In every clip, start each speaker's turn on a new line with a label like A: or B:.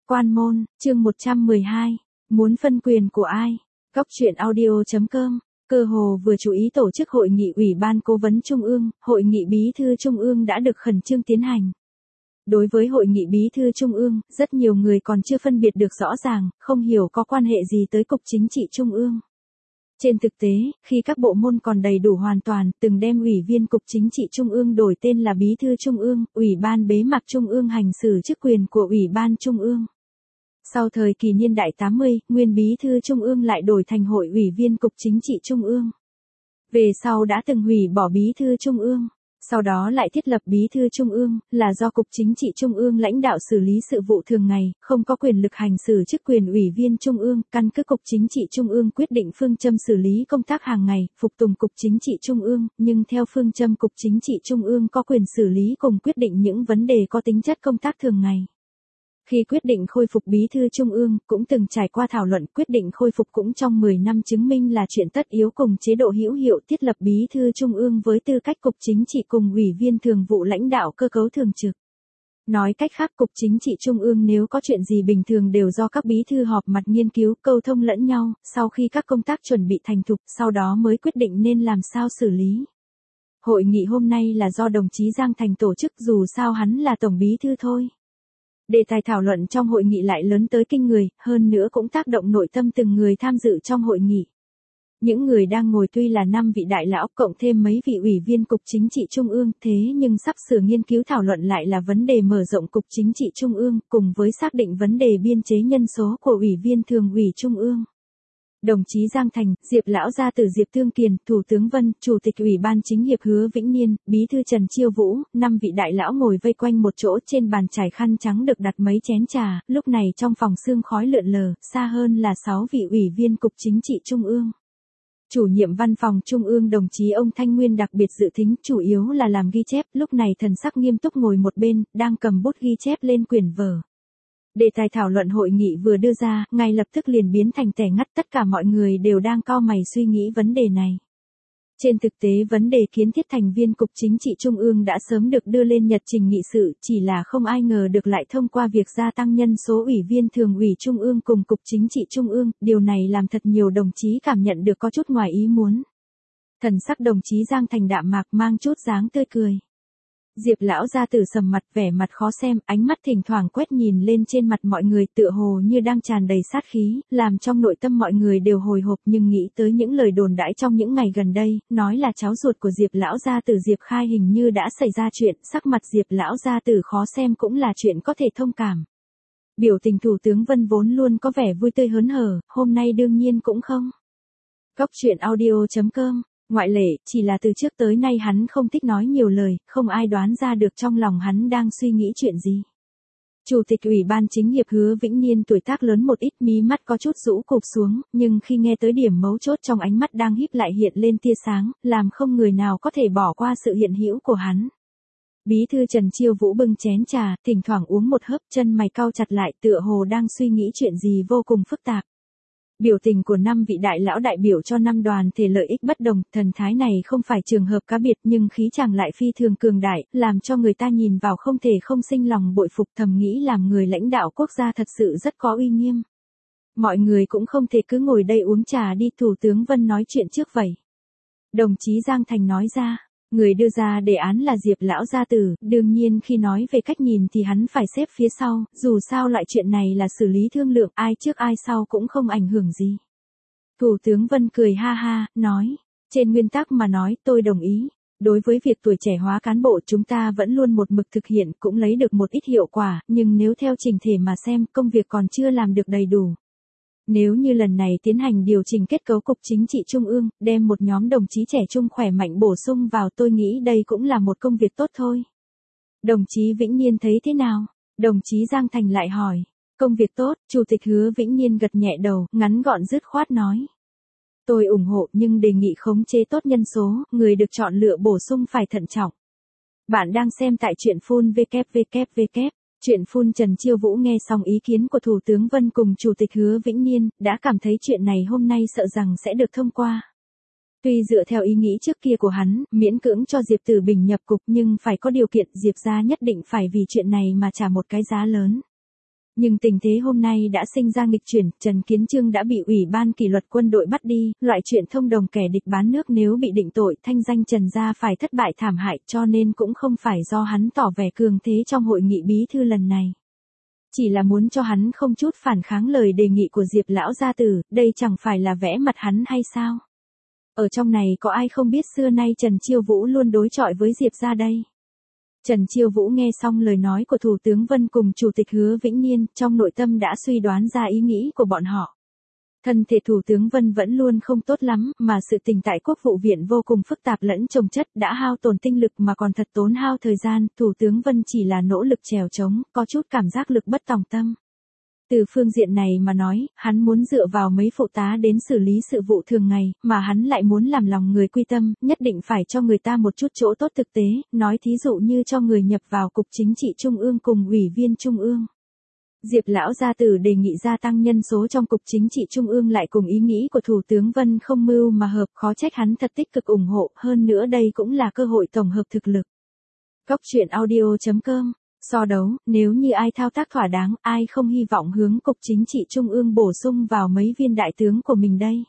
A: Quan môn, chương 112. Muốn phân quyền của ai? Góc truyện audio.com. Cơ hồ vừa chú ý tổ chức hội nghị Ủy ban Cố vấn Trung ương, hội nghị Bí thư Trung ương đã được khẩn trương tiến hành. Đối với hội nghị Bí thư Trung ương, rất nhiều người còn chưa phân biệt được rõ ràng, không hiểu có quan hệ gì tới Cục Chính trị Trung ương. Trên thực tế, khi các bộ môn còn đầy đủ hoàn toàn, từng đem Ủy viên Cục Chính trị Trung ương đổi tên là Bí thư Trung ương, Ủy ban bế mạc Trung ương hành xử chức quyền của Ủy ban Trung ương. Sau thời kỳ niên đại 80, nguyên Bí thư Trung ương lại đổi thành Hội Ủy viên Cục Chính trị Trung ương. Về sau đã từng hủy bỏ Bí thư Trung ương. Sau đó lại thiết lập Bí thư Trung ương, là do Cục Chính trị Trung ương lãnh đạo xử lý sự vụ thường ngày, không có quyền lực hành xử chức quyền Ủy viên Trung ương, căn cứ Cục Chính trị Trung ương quyết định phương châm xử lý công tác hàng ngày, phục tùng Cục Chính trị Trung ương, nhưng theo phương châm Cục Chính trị Trung ương có quyền xử lý cùng quyết định những vấn đề có tính chất công tác thường ngày. Khi quyết định khôi phục Bí thư Trung ương, cũng từng trải qua thảo luận, quyết định khôi phục cũng trong 10 năm chứng minh là chuyện tất yếu cùng chế độ hữu hiệu thiết lập Bí thư Trung ương với tư cách Cục Chính trị cùng Ủy viên thường vụ lãnh đạo cơ cấu thường trực. Nói cách khác, Cục Chính trị Trung ương nếu có chuyện gì bình thường đều do các bí thư họp mặt nghiên cứu, câu thông lẫn nhau, sau khi các công tác chuẩn bị thành thục, sau đó mới quyết định nên làm sao xử lý. Hội nghị hôm nay là do đồng chí Giang Thành tổ chức, dù sao hắn là tổng bí thư thôi. Đề tài thảo luận trong hội nghị lại lớn tới kinh người, hơn nữa cũng tác động nội tâm từng người tham dự trong hội nghị. Những người đang ngồi tuy là 5 vị đại lão cộng thêm mấy vị ủy viên Cục Chính trị Trung ương, thế nhưng sắp sửa nghiên cứu thảo luận lại là vấn đề mở rộng Cục Chính trị Trung ương, cùng với xác định vấn đề biên chế nhân số của ủy viên thường ủy Trung ương. Đồng chí Giang Thành, Diệp Lão Gia Tử Diệp Thương Kiền, Thủ tướng Vân, Chủ tịch Ủy ban Chính hiệp Hứa Vĩnh Niên, Bí thư Trần Chiêu Vũ, 5 vị đại lão ngồi vây quanh một chỗ, trên bàn trải khăn trắng được đặt mấy chén trà, lúc này trong phòng sương khói lượn lờ, xa hơn là 6 vị ủy viên Cục Chính trị Trung ương. Chủ nhiệm văn phòng Trung ương đồng chí ông Thanh Nguyên đặc biệt dự thính, chủ yếu là làm ghi chép, lúc này thần sắc nghiêm túc ngồi một bên, đang cầm bút ghi chép lên quyển vở. Đề tài thảo luận hội nghị vừa đưa ra, ngay lập tức liền biến thành tẻ ngắt, tất cả mọi người đều đang cau mày suy nghĩ vấn đề này. Trên thực tế vấn đề kiến thiết thành viên Cục Chính trị Trung ương đã sớm được đưa lên nhật trình nghị sự, chỉ là không ai ngờ được lại thông qua việc gia tăng nhân số ủy viên thường ủy Trung ương cùng Cục Chính trị Trung ương, điều này làm thật nhiều đồng chí cảm nhận được có chút ngoài ý muốn. Thần sắc đồng chí Giang Thành đạm mạc mang chút dáng tươi cười. Diệp Lão Gia Tử sầm mặt vẻ mặt khó xem, ánh mắt thỉnh thoảng quét nhìn lên trên mặt mọi người tựa hồ như đang tràn đầy sát khí, làm trong nội tâm mọi người đều hồi hộp nhưng nghĩ tới những lời đồn đãi trong những ngày gần đây, nói là cháu ruột của Diệp Lão Gia Tử Diệp Khai hình như đã xảy ra chuyện, sắc mặt Diệp Lão Gia Tử khó xem cũng là chuyện có thể thông cảm. Biểu tình Thủ tướng Vân vốn luôn có vẻ vui tươi hớn hở, hôm nay đương nhiên cũng không. Góc truyện audio.com. Ngoại lệ, chỉ là từ trước tới nay hắn không thích nói nhiều lời, không ai đoán ra được trong lòng hắn đang suy nghĩ chuyện gì. Chủ tịch Ủy ban Chính hiệp Hứa Vĩnh Niên tuổi tác lớn một ít, mí mắt có chút rũ cụp xuống, nhưng khi nghe tới điểm mấu chốt trong ánh mắt đang híp lại hiện lên tia sáng, làm không người nào có thể bỏ qua sự hiện hữu của hắn. Bí thư Trần Chiêu Vũ bưng chén trà, thỉnh thoảng uống một hớp, chân mày cau chặt lại tựa hồ đang suy nghĩ chuyện gì vô cùng phức tạp. Biểu tình của 5 vị đại lão đại biểu cho 5 đoàn thể lợi ích bất đồng, thần thái này không phải trường hợp cá biệt nhưng khí chàng lại phi thường cường đại, làm cho người ta nhìn vào không thể không sinh lòng bội phục, thầm nghĩ làm người lãnh đạo quốc gia thật sự rất có uy nghiêm. Mọi người cũng không thể cứ ngồi đây uống trà đi, Thủ tướng Vân nói chuyện trước vậy. Đồng chí Giang Thành nói ra. Người đưa ra đề án là Diệp Lão Gia Tử, đương nhiên khi nói về cách nhìn thì hắn phải xếp phía sau, dù sao loại chuyện này là xử lý thương lượng, ai trước ai sau cũng không ảnh hưởng gì. Thủ tướng Vân cười ha ha, nói, trên nguyên tắc mà nói tôi đồng ý. Đối với việc tuổi trẻ hóa cán bộ chúng ta vẫn luôn một mực thực hiện, cũng lấy được một ít hiệu quả, nhưng nếu theo trình thể mà xem, công việc còn chưa làm được đầy đủ. Nếu như lần này tiến hành điều chỉnh kết cấu Cục Chính trị Trung ương, đem một nhóm đồng chí trẻ trung khỏe mạnh bổ sung vào, tôi nghĩ đây cũng là một công việc tốt thôi. Đồng chí Vĩnh Niên thấy thế nào? Đồng chí Giang Thành lại hỏi. Công việc tốt, Chủ tịch Hứa Vĩnh Niên gật nhẹ đầu, ngắn gọn dứt khoát nói. Tôi ủng hộ nhưng đề nghị khống chế tốt nhân số, người được chọn lựa bổ sung phải thận trọng. Bạn đang xem tại truyện phun www. Chuyện phun Trần Chiêu Vũ nghe xong ý kiến của Thủ tướng Vân cùng Chủ tịch Hứa Vĩnh Niên, đã cảm thấy chuyện này hôm nay sợ rằng sẽ được thông qua. Tuy dựa theo ý nghĩ trước kia của hắn, miễn cưỡng cho Diệp Tử Bình nhập cục nhưng phải có điều kiện, Diệp gia nhất định phải vì chuyện này mà trả một cái giá lớn. Nhưng tình thế hôm nay đã sinh ra nghịch chuyển, Trần Kiến Chương đã bị Ủy ban kỷ luật quân đội bắt đi, loại chuyện thông đồng kẻ địch bán nước nếu bị định tội, thanh danh Trần gia phải thất bại thảm hại, cho nên cũng không phải do hắn tỏ vẻ cường thế trong hội nghị bí thư lần này. Chỉ là muốn cho hắn không chút phản kháng lời đề nghị của Diệp lão gia tử, đây chẳng phải là vẽ mặt hắn hay sao? Ở trong này có ai không biết xưa nay Trần Chiêu Vũ luôn đối chọi với Diệp gia đây? Trần Chiêu Vũ nghe xong lời nói của Thủ tướng Vân cùng Chủ tịch Hứa Vĩnh Niên, trong nội tâm đã suy đoán ra ý nghĩ của bọn họ. Thân thể Thủ tướng Vân vẫn luôn không tốt lắm, mà sự tình tại Quốc vụ viện vô cùng phức tạp lẫn chồng chất, đã hao tổn tinh lực mà còn thật tốn hao thời gian, Thủ tướng Vân chỉ là nỗ lực trèo trống, có chút cảm giác lực bất tòng tâm. Từ phương diện này mà nói, hắn muốn dựa vào mấy phụ tá đến xử lý sự vụ thường ngày, mà hắn lại muốn làm lòng người quy tâm, nhất định phải cho người ta một chút chỗ tốt thực tế, nói thí dụ như cho người nhập vào Cục Chính trị Trung ương cùng Ủy viên Trung ương. Diệp lão gia tử đề nghị gia tăng nhân số trong Cục Chính trị Trung ương lại cùng ý nghĩ của Thủ tướng Vân không mưu mà hợp, khó trách hắn thật tích cực ủng hộ, hơn nữa đây cũng là cơ hội tổng hợp thực lực. Góc truyện audio.com So đấu, nếu như ai thao tác thỏa đáng, ai không hy vọng hướng Cục Chính trị Trung ương bổ sung vào mấy viên đại tướng của mình đây?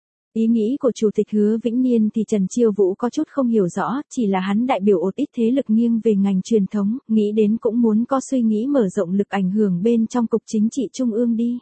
A: Ý nghĩ của Chủ tịch Hứa Vĩnh Niên thì Trần Chiêu Vũ có chút không hiểu rõ, chỉ là hắn đại biểu một ít thế lực nghiêng về ngành truyền thống, nghĩ đến cũng muốn có suy nghĩ mở rộng lực ảnh hưởng bên trong Cục Chính trị Trung ương đi.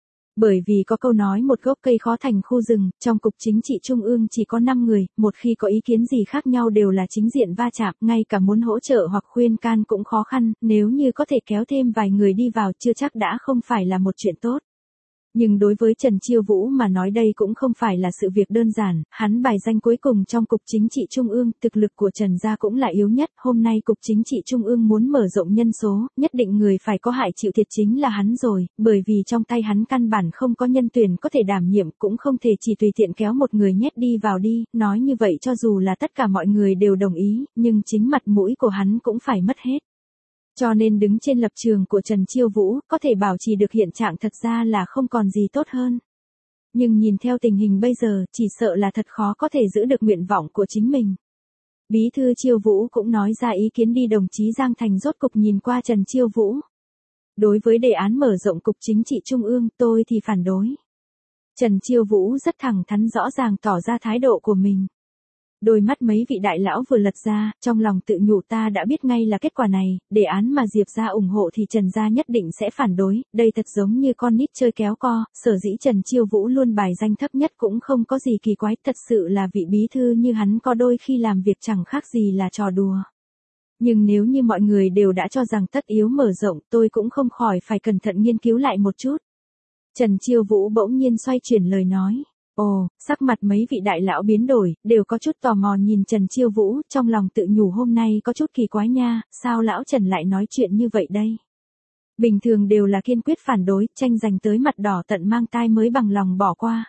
A: Bởi vì có câu nói một gốc cây khó thành khu rừng, trong Cục Chính trị Trung ương chỉ có 5 người, một khi có ý kiến gì khác nhau đều là chính diện va chạm, ngay cả muốn hỗ trợ hoặc khuyên can cũng khó khăn, nếu như có thể kéo thêm vài người đi vào chưa chắc đã không phải là một chuyện tốt. Nhưng đối với Trần Chiêu Vũ mà nói đây cũng không phải là sự việc đơn giản, hắn bài danh cuối cùng trong Cục Chính trị Trung ương, thực lực của Trần gia cũng là yếu nhất, hôm nay Cục Chính trị Trung ương muốn mở rộng nhân số, nhất định người phải có hại chịu thiệt chính là hắn rồi, bởi vì trong tay hắn căn bản không có nhân tuyển có thể đảm nhiệm, cũng không thể chỉ tùy tiện kéo một người nhét đi vào đi, nói như vậy cho dù là tất cả mọi người đều đồng ý, nhưng chính mặt mũi của hắn cũng phải mất hết. Cho nên đứng trên lập trường của Trần Chiêu Vũ, có thể bảo trì được hiện trạng thật ra là không còn gì tốt hơn. Nhưng nhìn theo tình hình bây giờ, chỉ sợ là thật khó có thể giữ được nguyện vọng của chính mình. Bí thư Chiêu Vũ cũng nói ra ý kiến đi, đồng chí Giang Thành rốt cục nhìn qua Trần Chiêu Vũ. Đối với đề án mở rộng Cục Chính trị Trung ương, tôi thì phản đối. Trần Chiêu Vũ rất thẳng thắn rõ ràng tỏ ra thái độ của mình. Đôi mắt mấy vị đại lão vừa lật ra, trong lòng tự nhủ ta đã biết ngay là kết quả này, đề án mà Diệp gia ủng hộ thì Trần gia nhất định sẽ phản đối, đây thật giống như con nít chơi kéo co, sở dĩ Trần Chiêu Vũ luôn bài danh thấp nhất cũng không có gì kỳ quái, thật sự là vị bí thư như hắn có đôi khi làm việc chẳng khác gì là trò đùa. Nhưng nếu như mọi người đều đã cho rằng tất yếu mở rộng, tôi cũng không khỏi phải cẩn thận nghiên cứu lại một chút. Trần Chiêu Vũ bỗng nhiên xoay chuyển lời nói. Ồ, sắc mặt mấy vị đại lão biến đổi, đều có chút tò mò nhìn Trần Chiêu Vũ, trong lòng tự nhủ hôm nay có chút kỳ quái nha, sao lão Trần lại nói chuyện như vậy đây? Bình thường đều là kiên quyết phản đối, tranh giành tới mặt đỏ tận mang tai mới bằng lòng bỏ qua.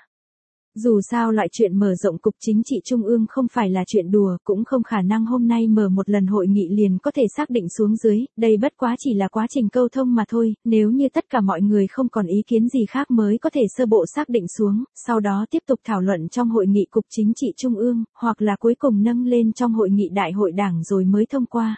A: Dù sao loại chuyện mở rộng Cục Chính trị Trung ương không phải là chuyện đùa, cũng không khả năng hôm nay mở một lần hội nghị liền có thể xác định xuống dưới, đây bất quá chỉ là quá trình câu thông mà thôi, nếu như tất cả mọi người không còn ý kiến gì khác mới có thể sơ bộ xác định xuống, sau đó tiếp tục thảo luận trong hội nghị Cục Chính trị Trung ương, hoặc là cuối cùng nâng lên trong hội nghị đại hội đảng rồi mới thông qua.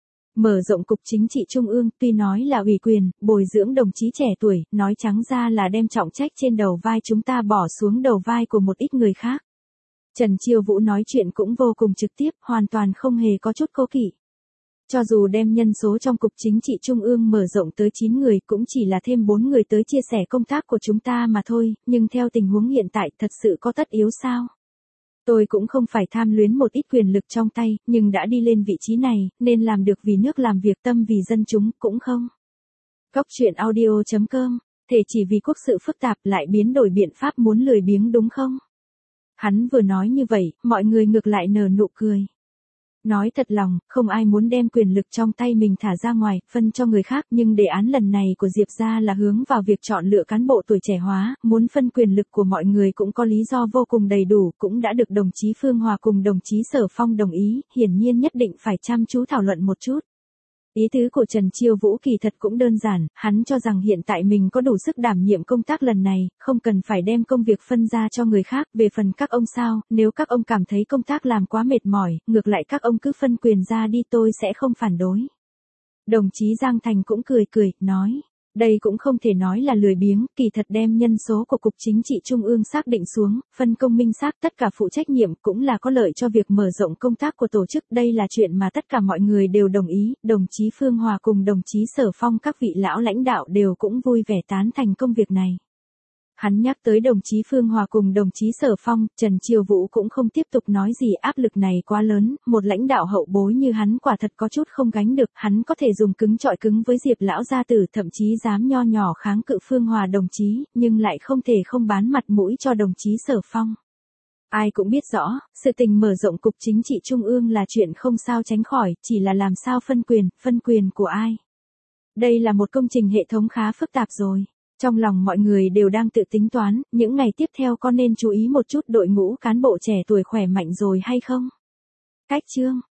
A: Mở rộng Cục Chính trị Trung ương, tuy nói là ủy quyền, bồi dưỡng đồng chí trẻ tuổi, nói trắng ra là đem trọng trách trên đầu vai chúng ta bỏ xuống đầu vai của một ít người khác. Trần Chiêu Vũ nói chuyện cũng vô cùng trực tiếp, hoàn toàn không hề có chút cố kỵ. Cho dù đem nhân số trong Cục Chính trị Trung ương mở rộng tới 9 người cũng chỉ là thêm 4 người tới chia sẻ công tác của chúng ta mà thôi, nhưng theo tình huống hiện tại thật sự có tất yếu sao? Tôi cũng không phải tham luyến một ít quyền lực trong tay, nhưng đã đi lên vị trí này, nên làm được vì nước làm việc tâm vì dân chúng, cũng không. Góc truyện audio.com, thể chỉ vì quốc sự phức tạp lại biến đổi biện pháp muốn lười biếng đúng không? Hắn vừa nói như vậy, mọi người ngược lại nở nụ cười. Nói thật lòng, không ai muốn đem quyền lực trong tay mình thả ra ngoài, phân cho người khác, nhưng đề án lần này của Diệp gia là hướng vào việc chọn lựa cán bộ tuổi trẻ hóa, muốn phân quyền lực của mọi người cũng có lý do vô cùng đầy đủ, cũng đã được đồng chí Phương Hòa cùng đồng chí Sở Phong đồng ý, hiển nhiên nhất định phải chăm chú thảo luận một chút. Ý tứ của Trần Chiêu Vũ kỳ thật cũng đơn giản, hắn cho rằng hiện tại mình có đủ sức đảm nhiệm công tác lần này, không cần phải đem công việc phân ra cho người khác, về phần các ông sao, nếu các ông cảm thấy công tác làm quá mệt mỏi, ngược lại các ông cứ phân quyền ra đi tôi sẽ không phản đối. Đồng chí Giang Thành cũng cười cười, nói, Đây cũng không thể nói là lười biếng, kỳ thật đem nhân số của Cục Chính trị Trung ương xác định xuống, phân công minh xác tất cả phụ trách nhiệm cũng là có lợi cho việc mở rộng công tác của tổ chức. Đây là chuyện mà tất cả mọi người đều đồng ý, đồng chí Phương Hòa cùng đồng chí Sở Phong các vị lão lãnh đạo đều cũng vui vẻ tán thành công việc này. Hắn nhắc tới đồng chí Phương Hòa cùng đồng chí Sở Phong, Trần Triều Vũ cũng không tiếp tục nói gì, áp lực này quá lớn, một lãnh đạo hậu bối như hắn quả thật có chút không gánh được, hắn có thể dùng cứng chọi cứng với Diệp lão gia tử, thậm chí dám nho nhỏ kháng cự Phương Hòa đồng chí, nhưng lại không thể không bán mặt mũi cho đồng chí Sở Phong. Ai cũng biết rõ, sự tình mở rộng Cục Chính trị Trung ương là chuyện không sao tránh khỏi, chỉ là làm sao phân quyền của ai. Đây là một công trình hệ thống khá phức tạp rồi. Trong lòng mọi người đều đang tự tính toán, những ngày tiếp theo có nên chú ý một chút đội ngũ cán bộ trẻ tuổi khỏe mạnh rồi hay không? Cách chương